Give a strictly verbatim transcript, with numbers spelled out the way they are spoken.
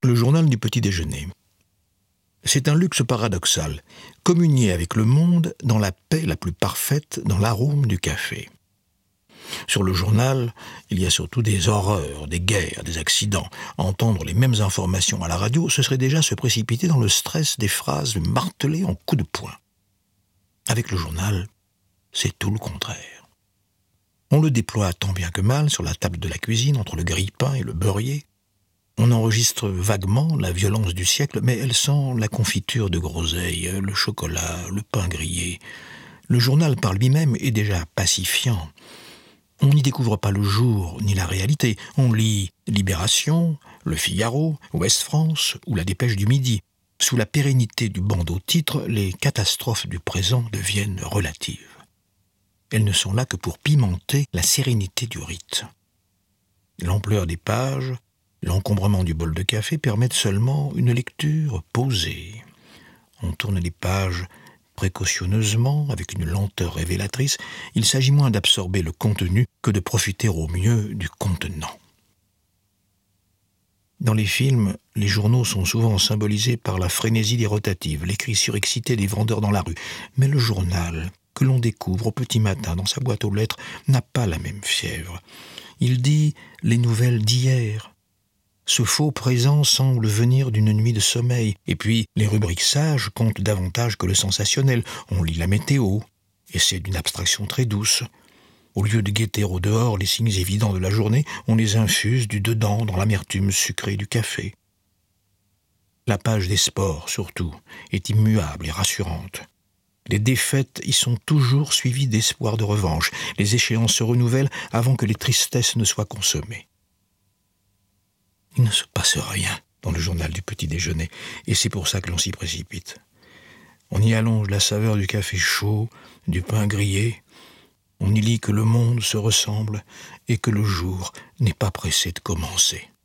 Le journal du petit déjeuner. C'est un luxe paradoxal, communier avec le monde dans la paix la plus parfaite, dans l'arôme du café. Sur le journal, il y a surtout des horreurs, des guerres, des accidents. Entendre les mêmes informations à la radio, ce serait déjà se précipiter dans le stress des phrases martelées en coups de poing. Avec le journal, c'est tout le contraire. On le déploie tant bien que mal sur la table de la cuisine, entre le grille-pain et le beurrier. On enregistre vaguement la violence du siècle, mais elle sent la confiture de groseille, le chocolat, le pain grillé. Le journal par lui-même est déjà pacifiant. On n'y découvre pas le jour ni la réalité. On lit Libération, Le Figaro, Ouest France ou La Dépêche du Midi. Sous la pérennité du bandeau-titre, les catastrophes du présent deviennent relatives. Elles ne sont là que pour pimenter la sérénité du rite. L'ampleur des pages, l'encombrement du bol de café permettent seulement une lecture posée. On tourne les pages précautionneusement, avec une lenteur révélatrice. Il s'agit moins d'absorber le contenu que de profiter au mieux du contenant. Dans les films, les journaux sont souvent symbolisés par la frénésie des rotatives, les cris surexcités des vendeurs dans la rue. Mais le journal, que l'on découvre au petit matin dans sa boîte aux lettres, n'a pas la même fièvre. Il dit les nouvelles d'hier. Ce faux présent semble venir d'une nuit de sommeil. Et puis, les rubriques sages comptent davantage que le sensationnel. On lit la météo, et c'est d'une abstraction très douce. Au lieu de guetter au dehors les signes évidents de la journée, on les infuse du dedans dans l'amertume sucrée du café. La page des sports, surtout, est immuable et rassurante. Les défaites y sont toujours suivies d'espoir de revanche. Les échéances se renouvellent avant que les tristesses ne soient consommées. Il ne se passe rien dans le journal du petit déjeuner, et c'est pour ça que l'on s'y précipite. On y allonge la saveur du café chaud, du pain grillé. On y lit que le monde se ressemble et que le jour n'est pas pressé de commencer.